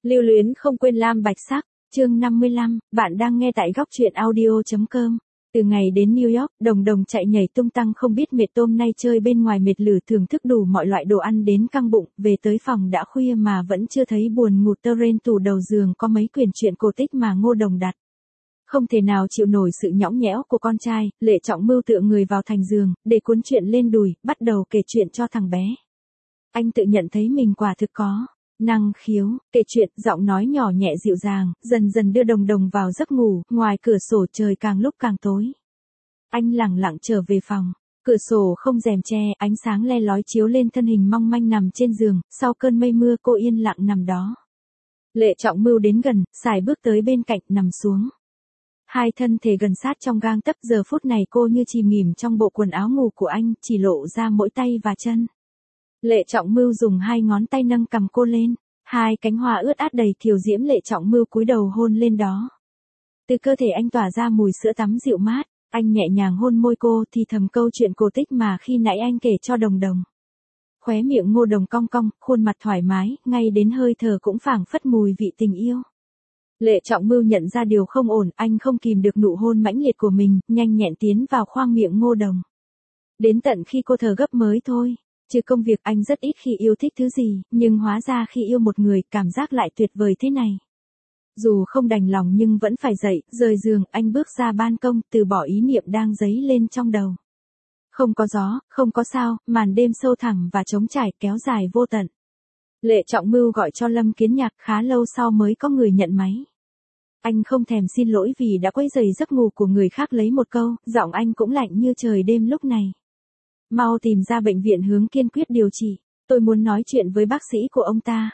Lưu luyến không quên lam bạch sắc, chương 55, bạn đang nghe tại góc truyện audio.com. Từ ngày đến New York, Đồng Đồng chạy nhảy tung tăng không biết mệt, tôm nay chơi bên ngoài mệt lử, thưởng thức đủ mọi loại đồ ăn đến căng bụng, về tới phòng đã khuya mà vẫn chưa thấy buồn ngủ. Trên tủ đầu giường có mấy quyển truyện cổ tích mà Ngô Đồng đặt. Không thể nào chịu nổi sự nhõng nhẽo của con trai, Lệ Trọng Mưu tựa người vào thành giường, để cuốn truyện lên đùi, bắt đầu kể chuyện cho thằng bé. Anh tự nhận thấy mình quả thực có năng khiếu kể chuyện, giọng nói nhỏ nhẹ dịu dàng, dần dần đưa Đồng Đồng vào giấc ngủ. Ngoài cửa sổ trời càng lúc càng tối. Anh lẳng lặng trở về phòng, cửa sổ không rèm che, ánh sáng le lói chiếu lên thân hình mong manh nằm trên giường. Sau cơn mây mưa cô yên lặng nằm đó. Lệ Trọng Mưu đến gần, sải bước tới bên cạnh, nằm xuống. Hai thân thể gần sát trong gang tấc. Giờ phút này cô như chìm nghỉm trong bộ quần áo ngủ của anh, chỉ lộ ra mỗi tay và chân. Lệ Trọng Mưu dùng hai ngón tay nâng cằm cô lên, hai cánh hoa ướt át đầy kiều diễm. Lệ Trọng Mưu cúi đầu hôn lên đó. Từ cơ thể anh tỏa ra mùi sữa tắm dịu mát, anh nhẹ nhàng hôn môi cô, thì thầm câu chuyện cổ tích mà khi nãy anh kể cho Đồng Đồng. Khóe miệng Ngô Đồng cong cong, khuôn mặt thoải mái, ngay đến hơi thở cũng phảng phất mùi vị tình yêu. Lệ Trọng Mưu nhận ra điều không ổn, anh không kìm được nụ hôn mãnh liệt của mình, nhanh nhẹn tiến vào khoang miệng Ngô Đồng. Đến tận khi cô thở gấp mới thôi. Trừ công việc, anh rất ít khi yêu thích thứ gì, nhưng hóa ra khi yêu một người, cảm giác lại tuyệt vời thế này. Dù không đành lòng nhưng vẫn phải dậy, rời giường, anh bước ra ban công, từ bỏ ý niệm đang dấy lên trong đầu. Không có gió, không có sao, màn đêm sâu thẳm và trống trải kéo dài vô tận. Lệ Trọng Mưu gọi cho Lâm Kiến Nhạc, khá lâu sau mới có người nhận máy. Anh không thèm xin lỗi vì đã quấy rầy giấc ngủ của người khác, lấy một câu, giọng anh cũng lạnh như trời đêm lúc này. Mau tìm ra bệnh viện hướng kiên quyết điều trị, tôi muốn nói chuyện với bác sĩ của ông ta.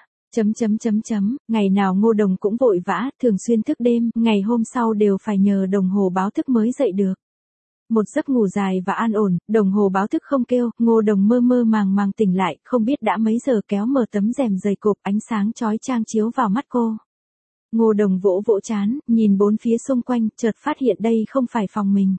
Ngày nào Ngô Đồng cũng vội vã, thường xuyên thức đêm, ngày hôm sau đều phải nhờ đồng hồ báo thức mới dậy được. Một giấc ngủ dài và an ổn, đồng hồ báo thức không kêu, Ngô Đồng mơ mơ màng màng tỉnh lại, không biết đã mấy giờ, kéo mở tấm rèm dày cộp, ánh sáng chói chang chiếu vào mắt cô. Ngô Đồng vỗ vỗ trán, nhìn bốn phía xung quanh, chợt phát hiện đây không phải phòng mình,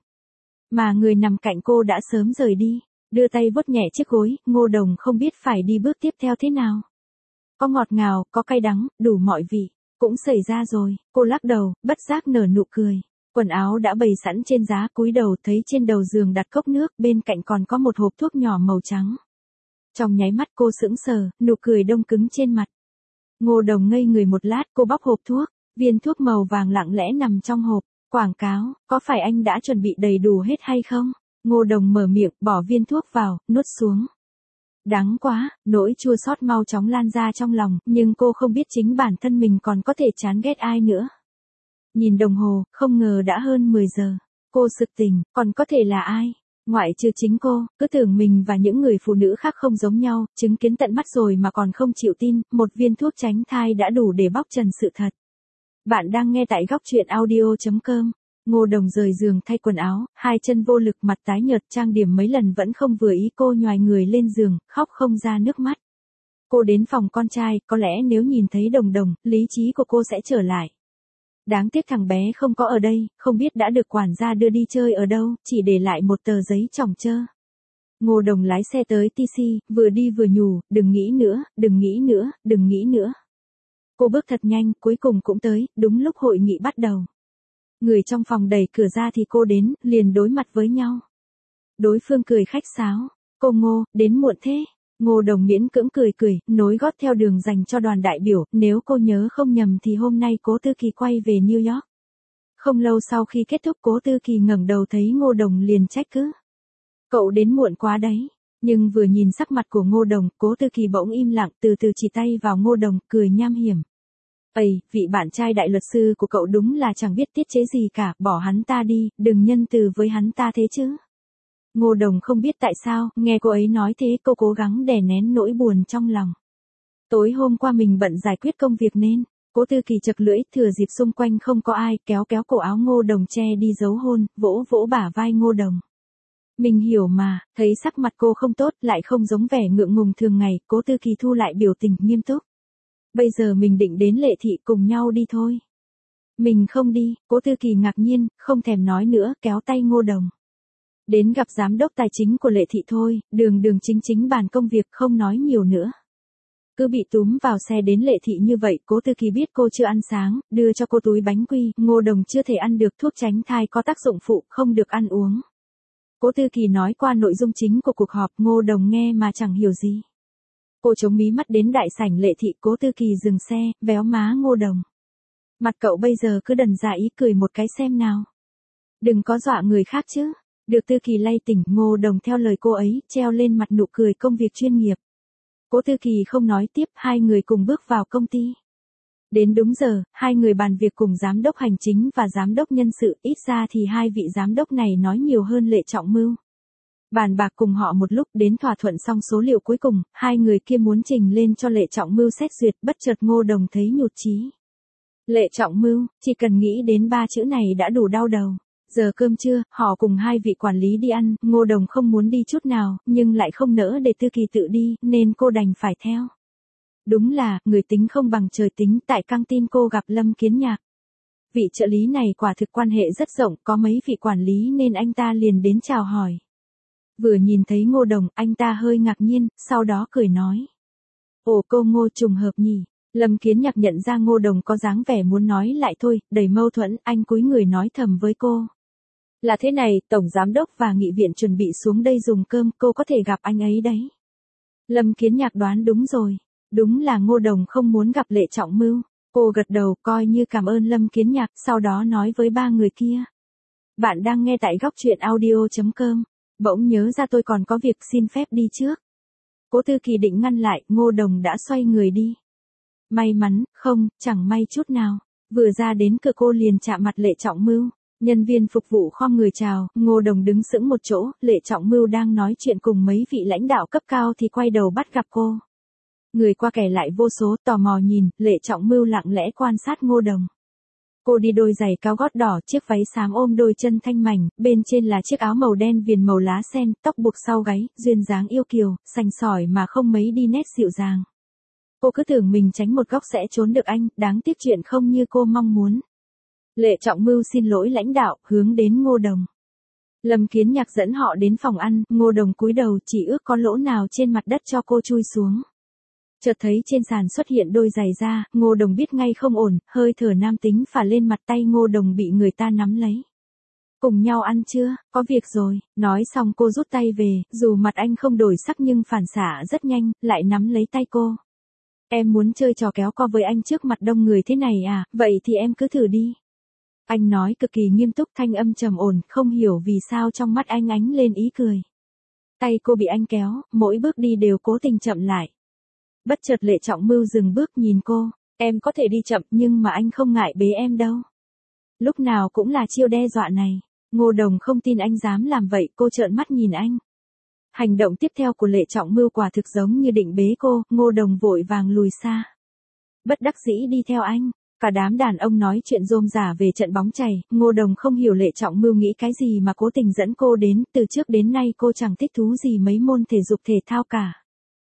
mà người nằm cạnh cô đã sớm rời đi. Đưa tay vuốt nhẹ chiếc gối, Ngô Đồng không biết phải đi bước tiếp theo thế nào. Có ngọt ngào, có cay đắng, đủ mọi vị. Cũng xảy ra rồi, cô lắc đầu, bất giác nở nụ cười. Quần áo đã bày sẵn trên giá, cúi đầu thấy trên đầu giường đặt cốc nước, bên cạnh còn có một hộp thuốc nhỏ màu trắng. Trong nháy mắt cô sững sờ, nụ cười đông cứng trên mặt. Ngô Đồng ngây người một lát, cô bóc hộp thuốc, viên thuốc màu vàng lặng lẽ nằm trong hộp. Quảng cáo, có phải anh đã chuẩn bị đầy đủ hết hay không? Ngô Đồng mở miệng, bỏ viên thuốc vào, nuốt xuống. Đắng quá, nỗi chua xót mau chóng lan ra trong lòng, nhưng cô không biết chính bản thân mình còn có thể chán ghét ai nữa. Nhìn đồng hồ, không ngờ đã hơn 10 giờ. Cô sực tỉnh, còn có thể là ai? Ngoại trừ chính cô, cứ tưởng mình và những người phụ nữ khác không giống nhau, chứng kiến tận mắt rồi mà còn không chịu tin, một viên thuốc tránh thai đã đủ để bóc trần sự thật. Bạn đang nghe tại góc truyện audio.com. Ngô Đồng rời giường thay quần áo, hai chân vô lực, mặt tái nhợt, trang điểm mấy lần vẫn không vừa ý, cô nhoài người lên giường, khóc không ra nước mắt. Cô đến phòng con trai, có lẽ nếu nhìn thấy Đồng Đồng, lý trí của cô sẽ trở lại. Đáng tiếc thằng bé không có ở đây, không biết đã được quản gia đưa đi chơi ở đâu, chỉ để lại một tờ giấy chồng chơ. Ngô Đồng lái xe tới TC, vừa đi vừa nhủ, đừng nghĩ nữa, đừng nghĩ nữa, đừng nghĩ nữa. Cô bước thật nhanh, cuối cùng cũng tới, đúng lúc hội nghị bắt đầu. Người trong phòng đẩy cửa ra thì cô đến, liền đối mặt với nhau. Đối phương cười khách sáo, cô Ngô, đến muộn thế. Ngô Đồng miễn cưỡng cười, nối gót theo đường dành cho đoàn đại biểu, nếu cô nhớ không nhầm thì hôm nay Cố Tư Kỳ quay về New York. Không lâu sau khi kết thúc, Cố Tư Kỳ ngẩng đầu thấy Ngô Đồng liền trách cứ. Cậu đến muộn quá đấy. Nhưng vừa nhìn sắc mặt của Ngô Đồng, Cố Tư Kỳ bỗng im lặng, từ từ chỉ tay vào Ngô Đồng, cười nham hiểm. Ây, vị bạn trai đại luật sư của cậu đúng là chẳng biết tiết chế gì cả, bỏ hắn ta đi, đừng nhân từ với hắn ta thế chứ. Ngô Đồng không biết tại sao, nghe cô ấy nói thế, cô cố gắng đè nén nỗi buồn trong lòng. Tối hôm qua mình bận giải quyết công việc nên, Cố Tư Kỳ chật lưỡi, thừa dịp xung quanh không có ai, kéo cổ áo Ngô Đồng che đi giấu hôn, vỗ vỗ bả vai Ngô Đồng. Mình hiểu mà, thấy sắc mặt cô không tốt, lại không giống vẻ ngượng ngùng thường ngày, Cố Tư Kỳ thu lại biểu tình nghiêm túc. Bây giờ mình định đến Lệ Thị cùng nhau đi thôi. Mình không đi, Cố Tư Kỳ ngạc nhiên, không thèm nói nữa, kéo tay Ngô Đồng. Đến gặp giám đốc tài chính của Lệ Thị thôi, đường chính bàn công việc, không nói nhiều nữa. Cứ bị túm vào xe đến Lệ Thị như vậy, Cố Tư Kỳ biết cô chưa ăn sáng, đưa cho cô túi bánh quy, Ngô Đồng chưa thể ăn được, thuốc tránh thai có tác dụng phụ, không được ăn uống. Cố Tư Kỳ nói qua nội dung chính của cuộc họp, Ngô Đồng nghe mà chẳng hiểu gì. Cô chống mí mắt đến đại sảnh Lệ Thị, Cố Tư Kỳ dừng xe, véo má Ngô Đồng. Mặt cậu bây giờ cứ đần ra ý cười một cái xem nào. Đừng có dọa người khác chứ. Được Tư Kỳ lay tỉnh, Ngô Đồng theo lời cô ấy, treo lên mặt nụ cười công việc chuyên nghiệp. Cố Tư Kỳ không nói tiếp, hai người cùng bước vào công ty. Đến đúng giờ, hai người bàn việc cùng giám đốc hành chính và giám đốc nhân sự, ít ra thì hai vị giám đốc này nói nhiều hơn Lệ Trọng Mưu. Bàn bạc cùng họ một lúc, đến thỏa thuận xong số liệu cuối cùng, hai người kia muốn trình lên cho Lệ Trọng Mưu xét duyệt, bất chợt Ngô Đồng thấy nhụt chí. Lệ Trọng Mưu, chỉ cần nghĩ đến ba chữ này đã đủ đau đầu. Giờ cơm trưa, họ cùng hai vị quản lý đi ăn, Ngô Đồng không muốn đi chút nào, nhưng lại không nỡ để Tư Kỳ tự đi, nên cô đành phải theo. Đúng là, người tính không bằng trời tính, tại căng tin cô gặp Lâm Kiến Nhạc. Vị trợ lý này quả thực quan hệ rất rộng, có mấy vị quản lý nên anh ta liền đến chào hỏi. Vừa nhìn thấy Ngô Đồng, anh ta hơi ngạc nhiên, sau đó cười nói. Ồ, cô Ngô, trùng hợp nhỉ. Lâm Kiến Nhạc nhận ra Ngô Đồng có dáng vẻ muốn nói lại thôi, đầy mâu thuẫn, anh cúi người nói thầm với cô. Là thế này, Tổng Giám đốc và nghị viện chuẩn bị xuống đây dùng cơm, cô có thể gặp anh ấy đấy. Lâm Kiến Nhạc đoán đúng rồi. Đúng là Ngô Đồng không muốn gặp Lệ Trọng Mưu. Cô gật đầu coi như cảm ơn Lâm Kiến Nhạc, sau đó nói với ba người kia. Bạn đang nghe tại góc truyện audio.com. Bỗng nhớ ra tôi còn có việc, xin phép đi trước. Cố Tư Kỳ định ngăn lại, Ngô Đồng đã xoay người đi. May mắn, không, chẳng may chút nào. Vừa ra đến cửa cô liền chạm mặt Lệ Trọng Mưu. Nhân viên phục vụ khom người chào, Ngô Đồng đứng sững một chỗ, Lệ Trọng Mưu đang nói chuyện cùng mấy vị lãnh đạo cấp cao thì quay đầu bắt gặp cô. Người qua kẻ lại vô số, tò mò nhìn, Lệ Trọng Mưu lặng lẽ quan sát Ngô Đồng. Cô đi đôi giày cao gót đỏ, chiếc váy xám ôm đôi chân thanh mảnh, bên trên là chiếc áo màu đen viền màu lá sen, tóc buộc sau gáy, duyên dáng yêu kiều, sành sỏi mà không mấy đi nét dịu dàng. Cô cứ tưởng mình tránh một góc sẽ trốn được anh, đáng tiếc chuyện không như cô mong muốn. Lệ Trọng Mưu xin lỗi lãnh đạo, hướng đến Ngô Đồng. Lâm Kiến Nhạc dẫn họ đến phòng ăn, Ngô Đồng cúi đầu chỉ ước có lỗ nào trên mặt đất cho cô chui xuống. Chợt thấy trên sàn xuất hiện đôi giày da, Ngô Đồng biết ngay không ổn, hơi thở nam tính phả lên mặt, tay Ngô Đồng bị người ta nắm lấy. Cùng nhau ăn chưa, có việc rồi, nói xong cô rút tay về, dù mặt anh không đổi sắc nhưng phản xạ rất nhanh, lại nắm lấy tay cô. Em muốn chơi trò kéo co với anh trước mặt đông người thế này à, vậy thì em cứ thử đi. Anh nói cực kỳ nghiêm túc, thanh âm trầm ổn, không hiểu vì sao trong mắt anh ánh lên ý cười. Tay cô bị anh kéo, mỗi bước đi đều cố tình chậm lại. Bất chợt Lệ Trọng Mưu dừng bước nhìn cô, em có thể đi chậm nhưng mà anh không ngại bế em đâu. Lúc nào cũng là chiêu đe dọa này. Ngô Đồng không tin anh dám làm vậy, cô trợn mắt nhìn anh. Hành động tiếp theo của Lệ Trọng Mưu quả thực giống như định bế cô, Ngô Đồng vội vàng lùi xa. Bất đắc dĩ đi theo anh, cả đám đàn ông nói chuyện rôm rả về trận bóng chày, Ngô Đồng không hiểu Lệ Trọng Mưu nghĩ cái gì mà cố tình dẫn cô đến, từ trước đến nay cô chẳng thích thú gì mấy môn thể dục thể thao cả.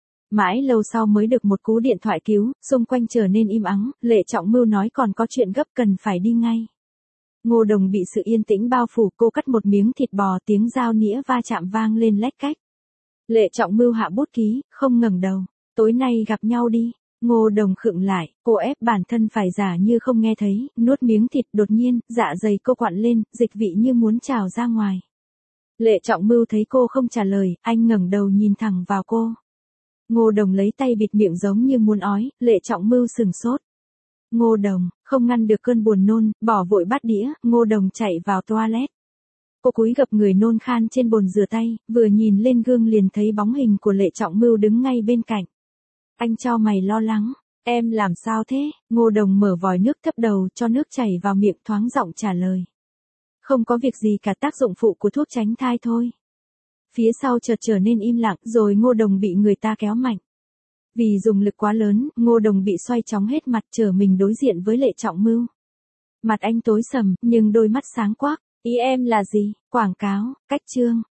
Mãi lâu sau mới được một cú điện thoại cứu, xung quanh trở nên im ắng, Lệ Trọng Mưu nói còn có chuyện gấp cần phải đi ngay. Ngô Đồng bị sự yên tĩnh bao phủ, cô cắt một miếng thịt bò, tiếng dao nĩa va chạm vang lên lách cách. Lệ Trọng Mưu hạ bút ký, không ngẩng đầu. Tối nay gặp nhau đi. Ngô Đồng khựng lại, cô ép bản thân phải giả như không nghe thấy, nuốt miếng thịt, đột nhiên, dạ dày cô quặn lên, dịch vị như muốn trào ra ngoài. Lệ Trọng Mưu thấy cô không trả lời, anh ngẩng đầu nhìn thẳng vào cô. Ngô Đồng lấy tay bịt miệng giống như muốn ói, Lệ Trọng Mưu sừng sốt. Ngô Đồng, không ngăn được cơn buồn nôn, bỏ vội bát đĩa, Ngô Đồng chạy vào toilet. Cô cúi gập người nôn khan trên bồn rửa tay, vừa nhìn lên gương liền thấy bóng hình của Lệ Trọng Mưu đứng ngay bên cạnh. Anh chau mày lo lắng, em làm sao thế? Ngô Đồng mở vòi nước thấp đầu cho nước chảy vào miệng, thoáng giọng trả lời. Không có việc gì cả, tác dụng phụ của thuốc tránh thai thôi. Phía sau chợt trở nên im lặng, rồi Ngô Đồng bị người ta kéo mạnh. Vì dùng lực quá lớn, Ngô Đồng bị xoay chóng hết mặt, trở mình đối diện với Lệ Trọng Mưu. Mặt anh tối sầm, nhưng đôi mắt sáng quắc. Ý em là gì? Quảng cáo, cách chương.